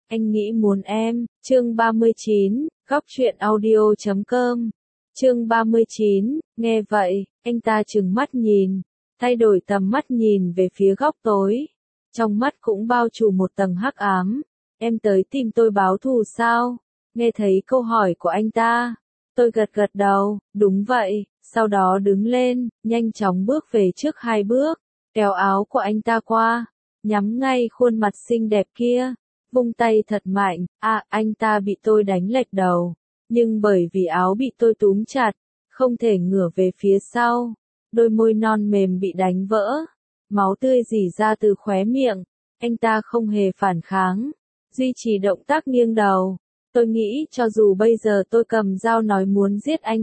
Anh nghĩ muốn em, chương 39, góc truyện audio.com. Chương 39, nghe vậy, anh ta trừng mắt nhìn, thay đổi tầm mắt nhìn về phía góc tối. Trong mắt cũng bao trùm một tầng hắc ám. Em tới tìm tôi báo thù sao? Nghe thấy câu hỏi của anh ta, tôi gật gật đầu, đúng vậy, sau đó đứng lên, nhanh chóng bước về trước 2 bước, kéo áo của anh ta qua, nhắm ngay khuôn mặt xinh đẹp kia, vung tay thật mạnh, anh ta bị tôi đánh lệch đầu, nhưng bởi vì áo bị tôi túm chặt, không thể ngửa về phía sau, đôi môi non mềm bị đánh vỡ, máu tươi rỉ ra từ khóe miệng, anh ta không hề phản kháng, duy trì động tác nghiêng đầu. Tôi nghĩ cho dù bây giờ tôi cầm dao nói muốn giết anh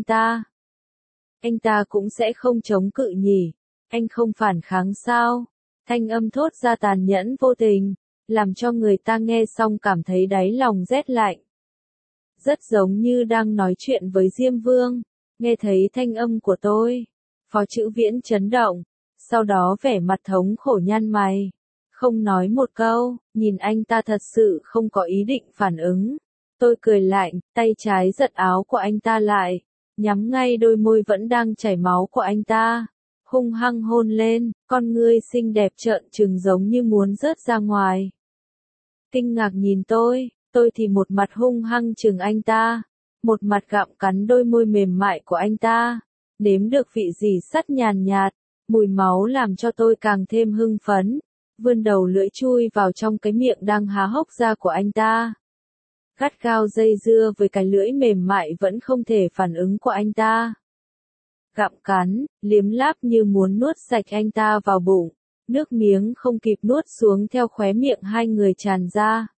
ta cũng sẽ không chống cự nhỉ. Anh không phản kháng sao? Thanh âm thốt ra tàn nhẫn vô tình, làm cho người ta nghe xong cảm thấy đáy lòng rét lạnh. Rất giống như đang nói chuyện với Diêm Vương. Nghe thấy thanh âm của tôi, Phó Chữ Viễn chấn động, sau đó vẻ mặt thống khổ nhăn mày. Không nói một câu, nhìn anh ta thật sự không có ý định phản ứng. Tôi cười lạnh, tay trái giật áo của anh ta lại, nhắm ngay đôi môi vẫn đang chảy máu của anh ta, hung hăng hôn lên, con ngươi xinh đẹp trợn trừng giống như muốn rớt ra ngoài. Kinh ngạc nhìn tôi thì một mặt hung hăng chừng anh ta, một mặt gặm cắn đôi môi mềm mại của anh ta, nếm được vị rỉ sắt nhàn nhạt, mùi máu làm cho tôi càng thêm hưng phấn, vươn đầu lưỡi chui vào trong cái miệng đang há hốc ra của anh ta. Gắt gao dây dưa với cái lưỡi mềm mại vẫn không thể phản ứng của anh ta. Gặm cắn, liếm láp như muốn nuốt sạch anh ta vào bụng, nước miếng không kịp nuốt xuống theo khóe miệng hai người tràn ra.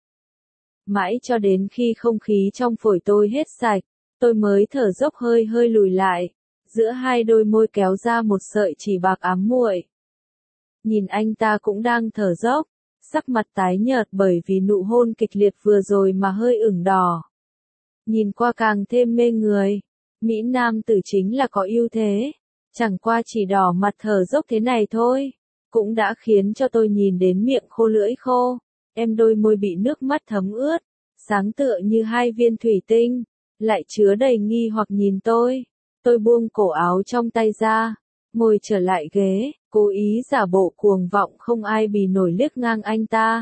Mãi cho đến khi không khí trong phổi tôi hết sạch, tôi mới thở dốc hơi hơi lùi lại, giữa hai đôi môi kéo ra một sợi chỉ bạc ám muội. Nhìn anh ta cũng đang thở dốc, sắc mặt tái nhợt bởi vì nụ hôn kịch liệt vừa rồi mà hơi ửng đỏ. Nhìn qua càng thêm mê người, Mỹ Nam tử chính là có ưu thế, chẳng qua chỉ đỏ mặt thở dốc thế này thôi, cũng đã khiến cho tôi nhìn đến miệng khô lưỡi khô, em đôi môi bị nước mắt thấm ướt, sáng tựa như hai viên thủy tinh, lại chứa đầy nghi hoặc nhìn tôi buông cổ áo trong tay ra, ngồi trở lại ghế, cố ý giả bộ cuồng vọng không ai bì nổi liếc ngang anh ta.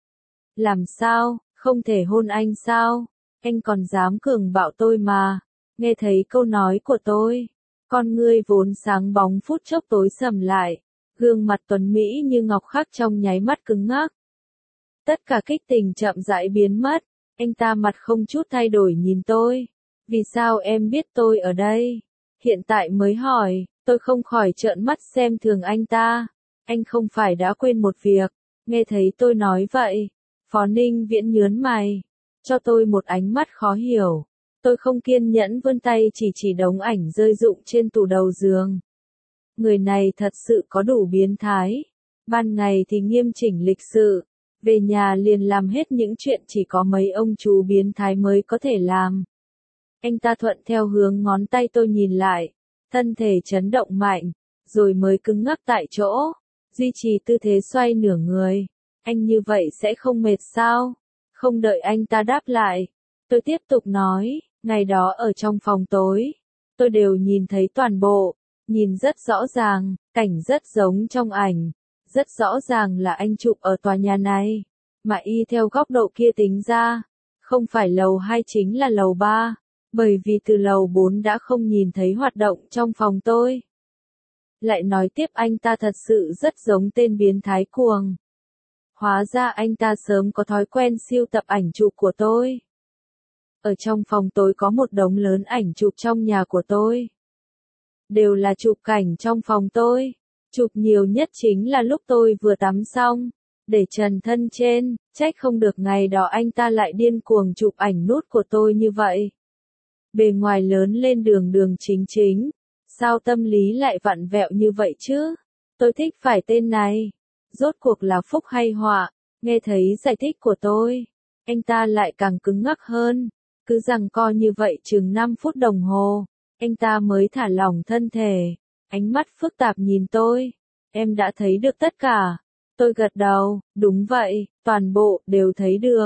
Làm sao, không thể hôn anh sao? Anh còn dám cường bạo tôi mà. Nghe thấy câu nói của tôi, con ngươi vốn sáng bóng phút chốc tối sầm lại, gương mặt tuấn mỹ như ngọc khắc trong nháy mắt cứng ngắc. Tất cả kích tình chậm rãi biến mất, anh ta mặt không chút thay đổi nhìn tôi. Vì sao em biết tôi ở đây? Hiện tại mới hỏi, tôi không khỏi trợn mắt xem thường anh ta. Anh không phải đã quên một việc. Nghe thấy tôi nói vậy, Phó Ninh Viễn nhớn mày, cho tôi một ánh mắt khó hiểu. Tôi không kiên nhẫn vươn tay chỉ đống ảnh rơi rụng trên tủ đầu giường. Người này thật sự có đủ biến thái. Ban ngày thì nghiêm chỉnh lịch sự, về nhà liền làm hết những chuyện chỉ có mấy ông chú biến thái mới có thể làm. Anh ta thuận theo hướng ngón tay tôi nhìn lại, thân thể chấn động mạnh, rồi mới cứng ngắc tại chỗ, duy trì tư thế xoay nửa người. Anh như vậy sẽ không mệt sao? Không đợi anh ta đáp lại, tôi tiếp tục nói, ngày đó ở trong phòng tối, tôi đều nhìn thấy toàn bộ, nhìn rất rõ ràng, cảnh rất giống trong ảnh, rất rõ ràng là anh chụp ở tòa nhà này, mà y theo góc độ kia tính ra, không phải lầu 2 chính là lầu 3. Bởi vì từ lầu 4 đã không nhìn thấy hoạt động trong phòng tôi. Lại nói tiếp anh ta thật sự rất giống tên biến thái cuồng. Hóa ra anh ta sớm có thói quen sưu tập ảnh chụp của tôi. Ở trong phòng tôi có một đống lớn ảnh chụp trong nhà của tôi. Đều là chụp cảnh trong phòng tôi. Chụp nhiều nhất chính là lúc tôi vừa tắm xong, để trần thân trên, trách không được ngày đó anh ta lại điên cuồng chụp ảnh nút của tôi như vậy. Bề ngoài lớn lên đường chính chính, sao tâm lý lại vặn vẹo như vậy chứ? Tôi thích phải tên này. Rốt cuộc là phúc hay họa? Nghe thấy giải thích của tôi, anh ta lại càng cứng ngắc hơn. Cứ giằng co như vậy chừng 5 phút đồng hồ, anh ta mới thả lỏng thân thể. Ánh mắt phức tạp nhìn tôi. Em đã thấy được tất cả. Tôi gật đầu, đúng vậy, toàn bộ đều thấy được.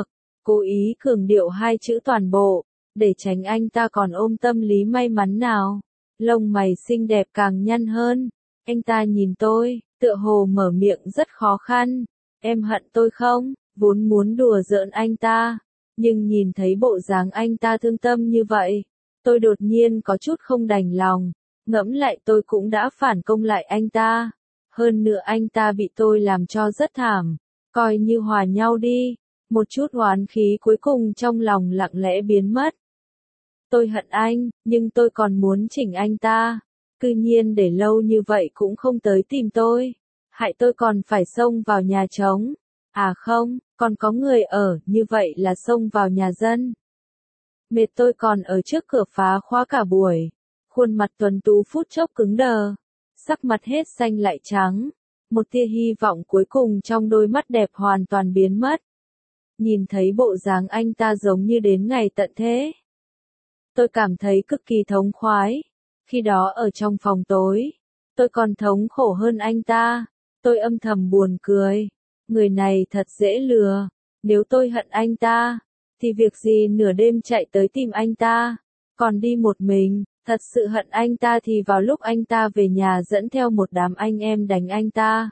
cố ý cường điệu hai chữ toàn bộ, để tránh anh ta còn ôm tâm lý may mắn nào. Lông mày xinh đẹp càng nhăn hơn, anh ta nhìn tôi, tựa hồ mở miệng rất khó khăn. Em hận tôi không? Vốn muốn đùa giỡn anh ta, nhưng nhìn thấy bộ dáng anh ta thương tâm như vậy, tôi đột nhiên có chút không đành lòng. Ngẫm lại tôi cũng đã phản công lại anh ta. Hơn nữa anh ta bị tôi làm cho rất thảm. Coi như hòa nhau đi. Một chút oán khí cuối cùng trong lòng lặng lẽ biến mất. Tôi hận anh, nhưng tôi còn muốn chỉnh anh ta. Cư nhiên để lâu như vậy cũng không tới tìm tôi. Hại tôi còn phải xông vào nhà trống. À không, còn có người ở, như vậy là xông vào nhà dân. Mệt tôi còn ở trước cửa phá khóa cả buổi. Khuôn mặt tuấn tú phút chốc cứng đờ. Sắc mặt hết xanh lại trắng. Một tia hy vọng cuối cùng trong đôi mắt đẹp hoàn toàn biến mất. Nhìn thấy bộ dáng anh ta giống như đến ngày tận thế. Tôi cảm thấy cực kỳ thống khoái. Khi đó ở trong phòng tối, tôi còn thống khổ hơn anh ta. Tôi âm thầm buồn cười. Người này thật dễ lừa. Nếu tôi hận anh ta, thì việc gì nửa đêm chạy tới tìm anh ta, còn đi một mình. Thật sự hận anh ta thì vào lúc anh ta về nhà dẫn theo một đám anh em đánh anh ta.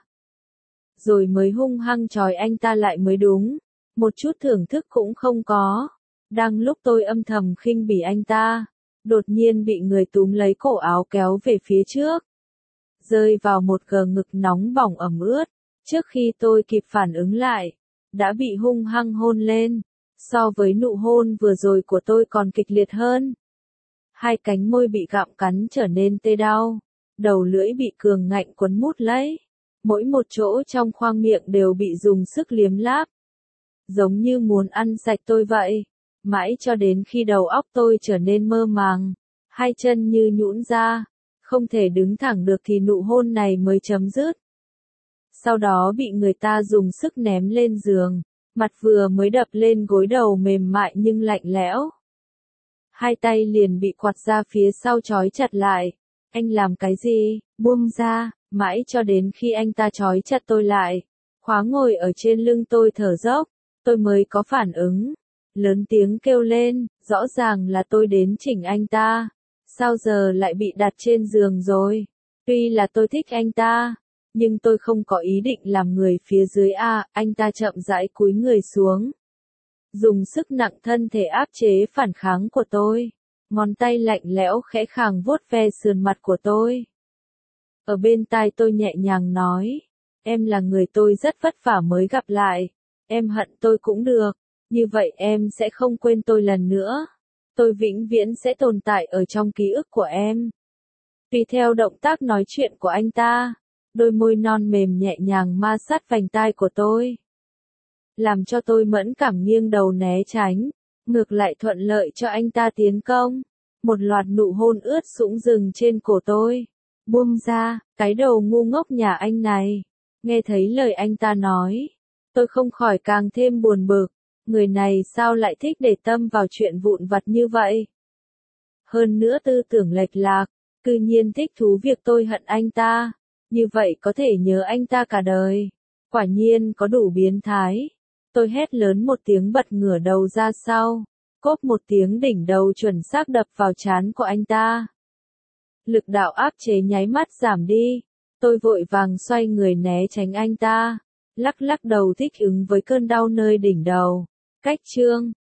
Rồi mới hung hăng trói anh ta lại mới đúng. Một chút thưởng thức cũng không có. Đang lúc tôi âm thầm khinh bỉ anh ta, đột nhiên bị người túm lấy cổ áo kéo về phía trước. Rơi vào một gờ ngực nóng bỏng ẩm ướt. Trước khi tôi kịp phản ứng lại, đã bị hung hăng hôn lên. So với nụ hôn vừa rồi của tôi còn kịch liệt hơn. Hai cánh môi bị gặm cắn trở nên tê đau. Đầu lưỡi bị cường ngạnh quấn mút lấy. Mỗi một chỗ trong khoang miệng đều bị dùng sức liếm láp. Giống như muốn ăn sạch tôi vậy. Mãi cho đến khi đầu óc tôi trở nên mơ màng. Hai chân như nhũn ra. Không thể đứng thẳng được thì nụ hôn này mới chấm dứt. Sau đó bị người ta dùng sức ném lên giường. Mặt vừa mới đập lên gối đầu mềm mại nhưng lạnh lẽo. Hai tay liền bị quạt ra phía sau trói chặt lại. Anh làm cái gì? Buông ra, mãi cho đến khi anh ta trói chặt tôi lại. Khóa ngồi ở trên lưng tôi thở dốc. Tôi mới có phản ứng. Lớn tiếng kêu lên, rõ ràng là tôi đến chỉnh anh ta. Sao giờ lại bị đặt trên giường rồi? Tuy là tôi thích anh ta, nhưng tôi không có ý định làm người phía dưới a. Anh ta chậm rãi cúi người xuống. Dùng sức nặng thân thể áp chế phản kháng của tôi. Ngón tay lạnh lẽo khẽ khàng vuốt ve sườn mặt của tôi. Ở bên tai tôi nhẹ nhàng nói. Em là người tôi rất vất vả mới gặp lại. Em hận tôi cũng được. Như vậy em sẽ không quên tôi lần nữa. Tôi vĩnh viễn sẽ tồn tại ở trong ký ức của em. Tùy theo động tác nói chuyện của anh ta, đôi môi non mềm nhẹ nhàng ma sát vành tai của tôi. Làm cho tôi mẫn cảm nghiêng đầu né tránh, ngược lại thuận lợi cho anh ta tiến công. Một loạt nụ hôn ướt sũng dừng trên cổ tôi. Buông ra, cái đầu ngu ngốc nhà anh này. Nghe thấy lời anh ta nói, tôi không khỏi càng thêm buồn bực. Người này sao lại thích để tâm vào chuyện vụn vặt như vậy? Hơn nữa tư tưởng lệch lạc, cư nhiên thích thú việc tôi hận anh ta. Như vậy có thể nhớ anh ta cả đời. Quả nhiên có đủ biến thái. Tôi hét lớn một tiếng bật ngửa đầu ra sau. Cốp một tiếng đỉnh đầu chuẩn xác đập vào trán của anh ta. Lực đạo áp chế nháy mắt giảm đi. Tôi vội vàng xoay người né tránh anh ta. Lắc lắc đầu thích ứng với cơn đau nơi đỉnh đầu. Cách chương